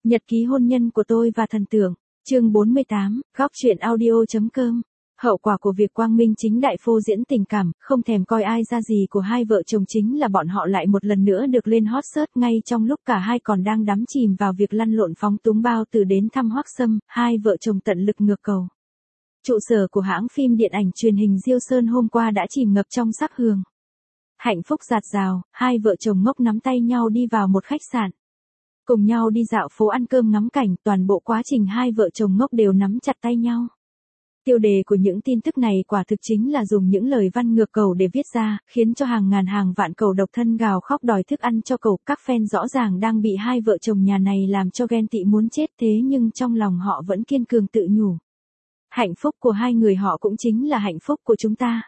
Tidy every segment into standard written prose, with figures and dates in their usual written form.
Nhật ký hôn nhân của tôi và thần tượng, chương 48, góc truyện audio.com. Hậu quả của việc quang minh chính đại phô diễn tình cảm, không thèm coi ai ra gì của hai vợ chồng chính là bọn họ lại một lần nữa được lên hot search ngay trong lúc cả hai còn đang đắm chìm vào việc lăn lộn phóng túng bao từ đến thăm Hoắc Sâm, hai vợ chồng tận lực ngược cầu. Trụ sở của hãng phim điện ảnh truyền hình Diêu Sơn hôm qua đã chìm ngập trong sắc hương. Hạnh phúc rạt rào, hai vợ chồng ngốc nắm tay nhau đi vào một khách sạn. Cùng nhau đi dạo phố ăn cơm ngắm cảnh, toàn bộ quá trình hai vợ chồng ngốc đều nắm chặt tay nhau. Tiêu đề của những tin tức này quả thực chính là dùng những lời văn ngược cầu để viết ra, khiến cho hàng ngàn hàng vạn cầu độc thân gào khóc đòi thức ăn cho cầu. Các fan rõ ràng đang bị hai vợ chồng nhà này làm cho ghen tị muốn chết, thế nhưng trong lòng họ vẫn kiên cường tự nhủ. Hạnh phúc của hai người họ cũng chính là hạnh phúc của chúng ta.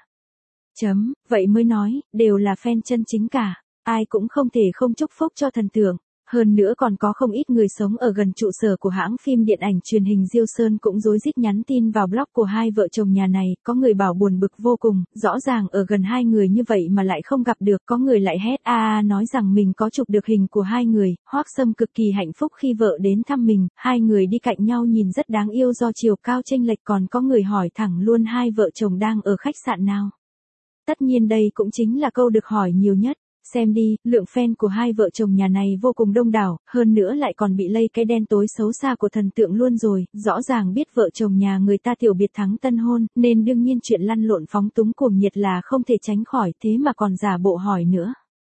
Vậy mới nói, đều là fan chân chính cả, ai cũng không thể không chúc phúc cho thần tượng. Hơn nữa còn có không ít người sống ở gần trụ sở của hãng phim điện ảnh truyền hình Diêu Sơn cũng rối rít nhắn tin vào blog của hai vợ chồng nhà này, có người bảo buồn bực vô cùng, rõ ràng ở gần hai người như vậy mà lại không gặp được, có người lại hét nói rằng mình có chụp được hình của hai người. Hoắc Sâm cực kỳ hạnh phúc khi vợ đến thăm mình, hai người đi cạnh nhau nhìn rất đáng yêu do chiều cao chênh lệch, còn có người hỏi thẳng luôn hai vợ chồng đang ở khách sạn nào. Tất nhiên đây cũng chính là câu được hỏi nhiều nhất. Xem đi, lượng fan của hai vợ chồng nhà này vô cùng đông đảo, hơn nữa lại còn bị lây cái đen tối xấu xa của thần tượng luôn rồi, rõ ràng biết vợ chồng nhà người ta tiểu biệt thắng tân hôn, nên đương nhiên chuyện lăn lộn phóng túng cuồng nhiệt là không thể tránh khỏi, thế mà còn giả bộ hỏi nữa.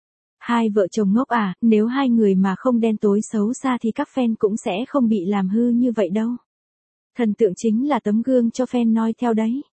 Hai vợ chồng ngốc à, nếu hai người mà không đen tối xấu xa thì các fan cũng sẽ không bị làm hư như vậy đâu. Thần tượng chính là tấm gương cho fan noi theo đấy.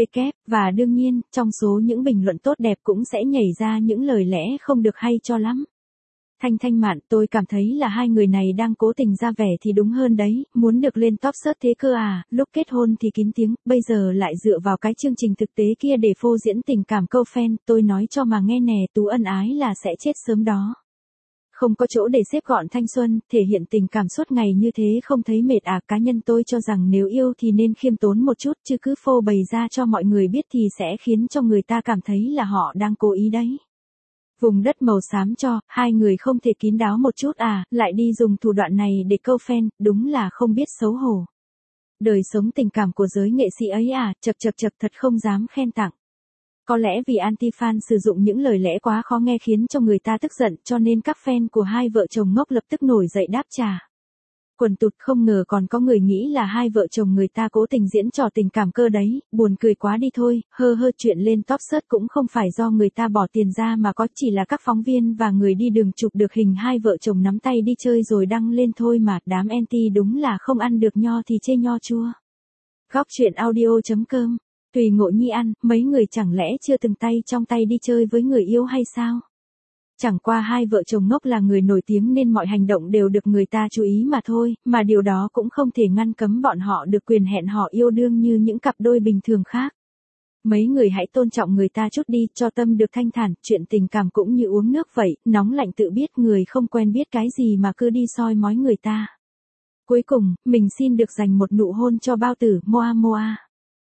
Và đương nhiên, trong số những bình luận tốt đẹp cũng sẽ nhảy ra những lời lẽ không được hay cho lắm. Thanh Mạn, tôi cảm thấy là hai người này đang cố tình ra vẻ thì đúng hơn đấy, muốn được lên top search thế cơ à, lúc kết hôn thì kín tiếng, bây giờ lại dựa vào cái chương trình thực tế kia để phô diễn tình cảm câu fan, tôi nói cho mà nghe nè, Tú ân ái là sẽ chết sớm đó. Không có chỗ để xếp gọn thanh xuân, thể hiện tình cảm suốt ngày như thế không thấy mệt à, cá nhân tôi cho rằng nếu yêu thì nên khiêm tốn một chút, chứ cứ phô bày ra cho mọi người biết thì sẽ khiến cho người ta cảm thấy là họ đang cố ý đấy. Vùng đất màu xám cho, hai người không thể kín đáo một chút à, lại đi dùng thủ đoạn này để câu fan, đúng là không biết xấu hổ. Đời sống tình cảm của giới nghệ sĩ ấy à, chật thật không dám khen tặng. Có lẽ vì anti-fan sử dụng những lời lẽ quá khó nghe khiến cho người ta tức giận, cho nên các fan của hai vợ chồng ngốc lập tức nổi dậy đáp trả. Quần tụt, không ngờ còn có người nghĩ là hai vợ chồng người ta cố tình diễn trò tình cảm cơ đấy, buồn cười quá đi thôi, chuyện lên top search cũng không phải do người ta bỏ tiền ra mà có, chỉ là các phóng viên và người đi đường chụp được hình hai vợ chồng nắm tay đi chơi rồi đăng lên thôi mà, đám anti đúng là không ăn được nho thì chê nho chua. Góc truyện audio.com. Tùy ngộ nhi ăn, mấy người chẳng lẽ chưa từng tay trong tay đi chơi với người yêu hay sao? Chẳng qua hai vợ chồng ngốc là người nổi tiếng nên mọi hành động đều được người ta chú ý mà thôi, mà điều đó cũng không thể ngăn cấm bọn họ được quyền hẹn hò yêu đương như những cặp đôi bình thường khác. Mấy người hãy tôn trọng người ta chút đi, cho tâm được thanh thản, chuyện tình cảm cũng như uống nước vậy, nóng lạnh tự biết, người không quen biết cái gì mà cứ đi soi mói người ta. Cuối cùng, mình xin được dành một nụ hôn cho bao tử, Moa.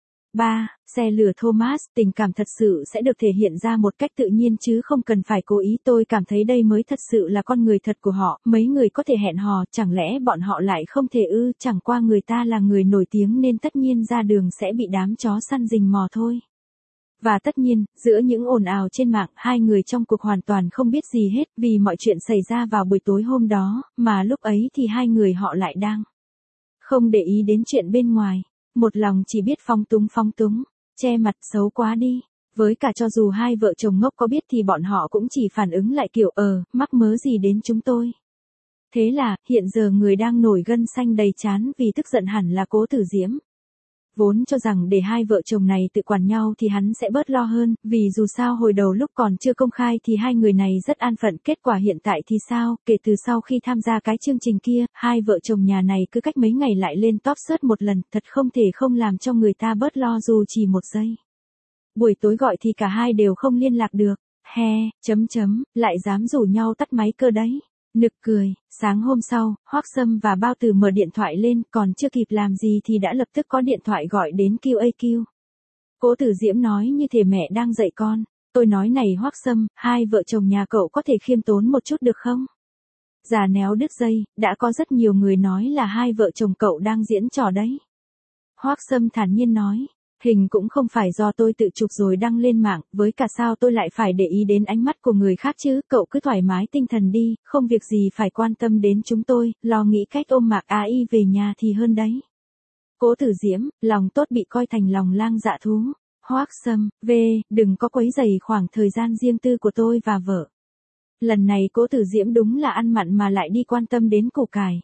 3. Xe lửa Thomas, tình cảm thật sự sẽ được thể hiện ra một cách tự nhiên chứ không cần phải cố ý, tôi cảm thấy đây mới thật sự là con người thật của họ, mấy người có thể hẹn hò, chẳng lẽ bọn họ lại không thể ư, chẳng qua người ta là người nổi tiếng nên tất nhiên ra đường sẽ bị đám chó săn rình mò thôi. Và tất nhiên, giữa những ồn ào trên mạng, hai người trong cuộc hoàn toàn không biết gì hết, vì mọi chuyện xảy ra vào buổi tối hôm đó, mà lúc ấy thì hai người họ lại đang không để ý đến chuyện bên ngoài. Một lòng chỉ biết phóng túng, che mặt, xấu quá đi. Với cả cho dù hai vợ chồng ngốc có biết thì bọn họ cũng chỉ phản ứng lại kiểu mắc mớ gì đến chúng tôi. Thế là, hiện giờ người đang nổi gân xanh đầy trán vì tức giận hẳn là Cố Tử Diễm. Vốn cho rằng để hai vợ chồng này tự quản nhau thì hắn sẽ bớt lo hơn, vì dù sao hồi đầu lúc còn chưa công khai thì hai người này rất an phận, kết quả hiện tại thì sao, kể từ sau khi tham gia cái chương trình kia, hai vợ chồng nhà này cứ cách mấy ngày lại lên top search một lần, thật không thể không làm cho người ta bớt lo dù chỉ một giây. Buổi tối gọi thì cả hai đều không liên lạc được, lại dám rủ nhau tắt máy cơ đấy. Nực cười, sáng hôm sau, Hoắc Sâm và Bao Tử mở điện thoại lên, còn chưa kịp làm gì thì đã lập tức có điện thoại gọi đến QAQ. Cố Tử Diễm nói như thể mẹ đang dạy con, tôi nói này Hoắc Sâm, hai vợ chồng nhà cậu có thể khiêm tốn một chút được không? Già néo đứt dây, đã có rất nhiều người nói là hai vợ chồng cậu đang diễn trò đấy. Hoác Sâm thản nhiên nói, hình cũng không phải do tôi tự chụp rồi đăng lên mạng, với cả sao tôi lại phải để ý đến ánh mắt của người khác chứ, cậu cứ thoải mái tinh thần đi, không việc gì phải quan tâm đến chúng tôi, lo nghĩ cách ôm Mạc Á Y về nhà thì hơn đấy. Cố Tử Diễm, lòng tốt bị coi thành lòng lang dạ thú. Hoác Sâm, đừng có quấy rầy khoảng thời gian riêng tư của tôi và vợ. Lần này Cố Tử Diễm đúng là ăn mặn mà lại đi quan tâm đến củ cải.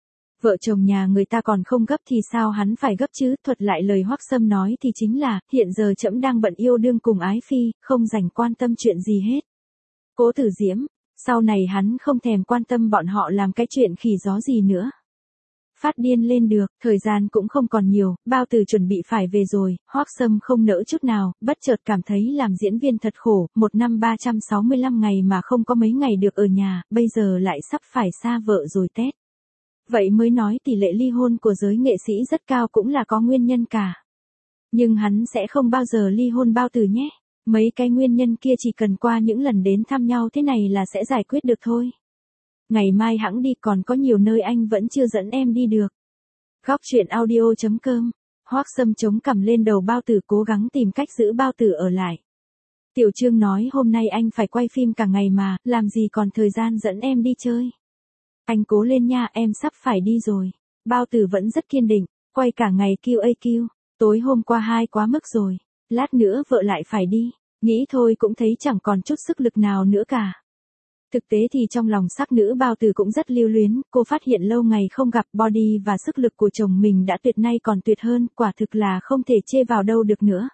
Vợ chồng nhà người ta còn không gấp thì sao hắn phải gấp chứ, thuật lại lời Hoác Sâm nói thì chính là, hiện giờ trẫm đang bận yêu đương cùng ái phi, không dành quan tâm chuyện gì hết. Cố Tử Diễm, sau này hắn không thèm quan tâm bọn họ làm cái chuyện khỉ gió gì nữa. Phát điên lên được, thời gian cũng không còn nhiều, Bao Tử chuẩn bị phải về rồi, Hoác Sâm không nỡ chút nào, bất chợt cảm thấy làm diễn viên thật khổ, một năm 365 ngày mà không có mấy ngày được ở nhà, bây giờ lại sắp phải xa vợ rồi tét. Vậy mới nói tỷ lệ ly hôn của giới nghệ sĩ rất cao cũng là có nguyên nhân cả. Nhưng hắn sẽ không bao giờ ly hôn Bao Tử nhé, mấy cái nguyên nhân kia chỉ cần qua những lần đến thăm nhau thế này là sẽ giải quyết được thôi. Ngày mai hẵng đi, còn có nhiều nơi anh vẫn chưa dẫn em đi được. Góc truyện audio.com. Hoác Sâm chống cằm lên đầu Bao Tử cố gắng tìm cách giữ Bao Tử ở lại. Tiểu Trương nói hôm nay anh phải quay phim cả ngày mà, làm gì còn thời gian dẫn em đi chơi. Anh cố lên nha, em sắp phải đi rồi. Bao Tử vẫn rất kiên định, quay cả ngày QAQ. Tối hôm qua hai quá mức rồi, lát nữa vợ lại phải đi, nghĩ thôi cũng thấy chẳng còn chút sức lực nào nữa cả. Thực tế thì trong lòng sắc nữ Bao Tử cũng rất lưu luyến, cô phát hiện lâu ngày không gặp body và sức lực của chồng mình đã tuyệt nay còn tuyệt hơn, quả thực là không thể chê vào đâu được nữa.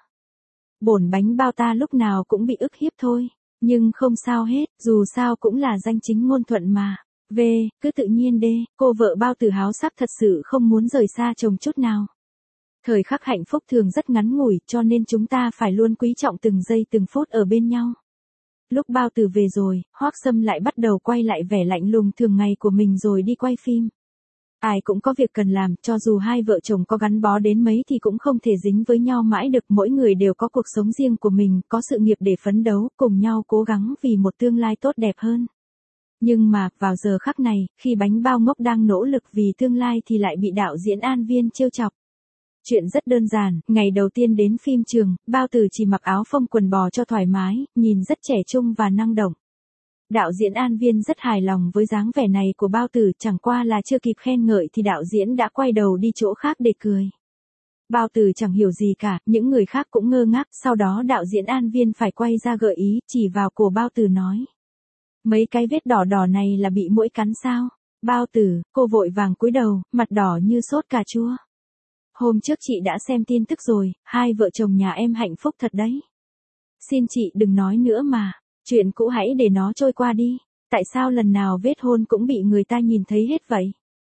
Bổn bánh bao ta lúc nào cũng bị ức hiếp thôi, nhưng không sao hết, dù sao cũng là danh chính ngôn thuận mà. Cứ tự nhiên đê, cô vợ Bao Tử háo sắc thật sự không muốn rời xa chồng chút nào. Thời khắc hạnh phúc thường rất ngắn ngủi, cho nên chúng ta phải luôn quý trọng từng giây từng phút ở bên nhau. Lúc Bao Tử về rồi, Hoác Sâm lại bắt đầu quay lại vẻ lạnh lùng thường ngày của mình rồi đi quay phim. Ai cũng có việc cần làm, cho dù hai vợ chồng có gắn bó đến mấy thì cũng không thể dính với nhau mãi được, mỗi người đều có cuộc sống riêng của mình, có sự nghiệp để phấn đấu, cùng nhau cố gắng vì một tương lai tốt đẹp hơn. Nhưng mà, vào giờ khắc này, khi bánh bao ngốc đang nỗ lực vì tương lai thì lại bị đạo diễn An Viên trêu chọc. Chuyện rất đơn giản, ngày đầu tiên đến phim trường, Bao Tử chỉ mặc áo phông quần bò cho thoải mái, nhìn rất trẻ trung và năng động. Đạo diễn An Viên rất hài lòng với dáng vẻ này của Bao Tử, chẳng qua là chưa kịp khen ngợi thì đạo diễn đã quay đầu đi chỗ khác để cười. Bao Tử chẳng hiểu gì cả, những người khác cũng ngơ ngác, sau đó đạo diễn An Viên phải quay ra gợi ý, chỉ vào cổ Bao Tử nói. Mấy cái vết đỏ đỏ này là bị muỗi cắn sao? Bao Tử, cô vội vàng cúi đầu, mặt đỏ như sốt cà chua. Hôm trước chị đã xem tin tức rồi, hai vợ chồng nhà em hạnh phúc thật đấy. Xin chị đừng nói nữa mà, chuyện cũ hãy để nó trôi qua đi, tại sao lần nào vết hôn cũng bị người ta nhìn thấy hết vậy?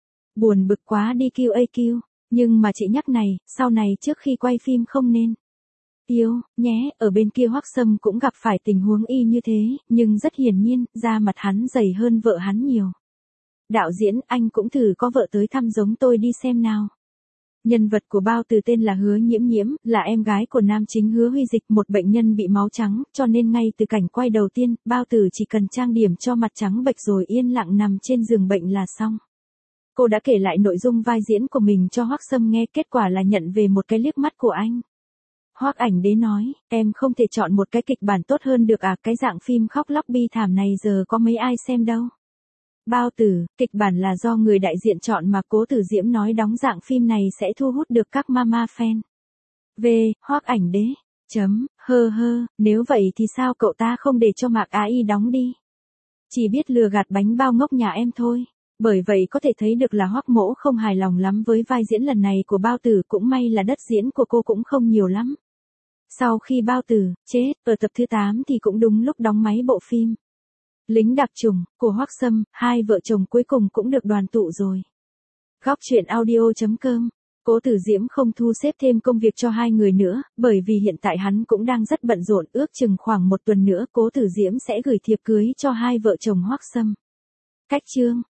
Buồn bực quá đi QAQ, nhưng mà chị nhắc này, sau này trước khi quay phim không nên. Yêu, nhé, ở bên kia Hoác Sâm cũng gặp phải tình huống y như thế, nhưng rất hiển nhiên, da mặt hắn dày hơn vợ hắn nhiều. Đạo diễn, anh cũng thử có vợ tới thăm giống tôi đi xem nào. Nhân vật của Bao Tử tên là Hứa Nhiễm Nhiễm, là em gái của nam chính Hứa Huy Dịch, một bệnh nhân bị máu trắng, cho nên ngay từ cảnh quay đầu tiên, Bao Tử chỉ cần trang điểm cho mặt trắng bệch rồi yên lặng nằm trên giường bệnh là xong. Cô đã kể lại nội dung vai diễn của mình cho Hoác Sâm nghe, kết quả là nhận về một cái liếc mắt của anh. Hoác Ảnh Đế nói, em không thể chọn một cái kịch bản tốt hơn được à, cái dạng phim khóc lóc bi thảm này giờ có mấy ai xem đâu. Bao Tử, kịch bản là do người đại diện chọn mà Cố Tử Diễm nói đóng dạng phim này sẽ thu hút được các mama fan. Hoác Ảnh Đế. Nếu vậy thì sao cậu ta không để cho Mạc Á Y đóng đi? Chỉ biết lừa gạt bánh bao ngốc nhà em thôi. Bởi vậy có thể thấy được là Hoác Mỗ không hài lòng lắm với vai diễn lần này của Bao Tử, cũng may là đất diễn của cô cũng không nhiều lắm. Sau khi Bao Tử chết, ở tập thứ 8 thì cũng đúng lúc đóng máy bộ phim Lính Đặc Chủng của Hoác Sâm, hai vợ chồng cuối cùng cũng được đoàn tụ rồi. Góc truyện audio.com. Cố Tử Diễm không thu xếp thêm công việc cho hai người nữa, bởi vì hiện tại hắn cũng đang rất bận rộn, ước chừng khoảng một tuần nữa Cố Tử Diễm sẽ gửi thiệp cưới cho hai vợ chồng Hoác Sâm. Cách chương